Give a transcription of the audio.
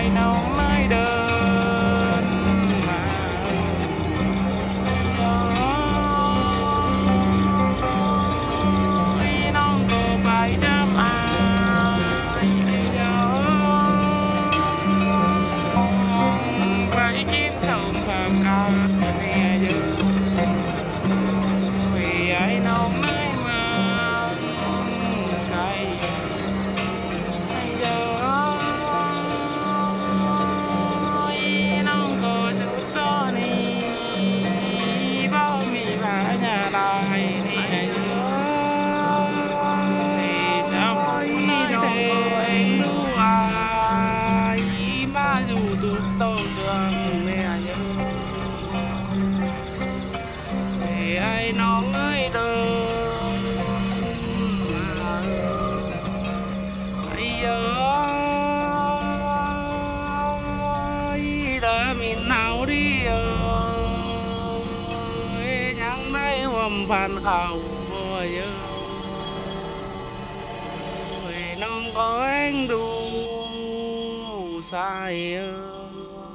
ai nóng nơi đơn mà ơi non có phải đám ai phải chín sớm và cao nè giờ vì ai nóng nơi mà cay ai non ơi đơn mà ai ơi đã mình nào đi ơi nhắn đây hôm phan khẩu ơi non có anh đủ sai ơi